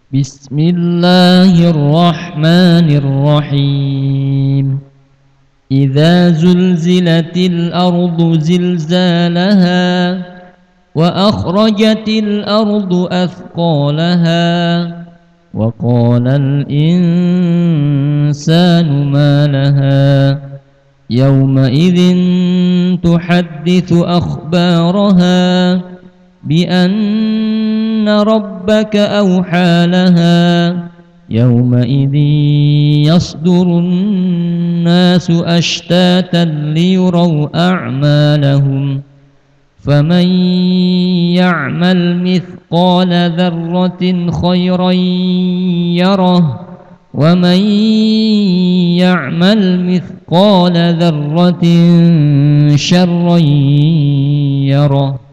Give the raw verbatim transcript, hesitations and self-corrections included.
بسم الله الرحمن الرحيم إذا زلزلت الأرض زلزالها وأخرجت الأرض أثقالها وقال الإنسان ما لها يومئذ تحدث أخبارها بأن ربك أوحى لها يومئذ يصدر الناس أشتاتا ليروا أعمالهم فمن يعمل مثقال ذرة خيرا يره ومن يعمل مثقال ذرة شرا يره.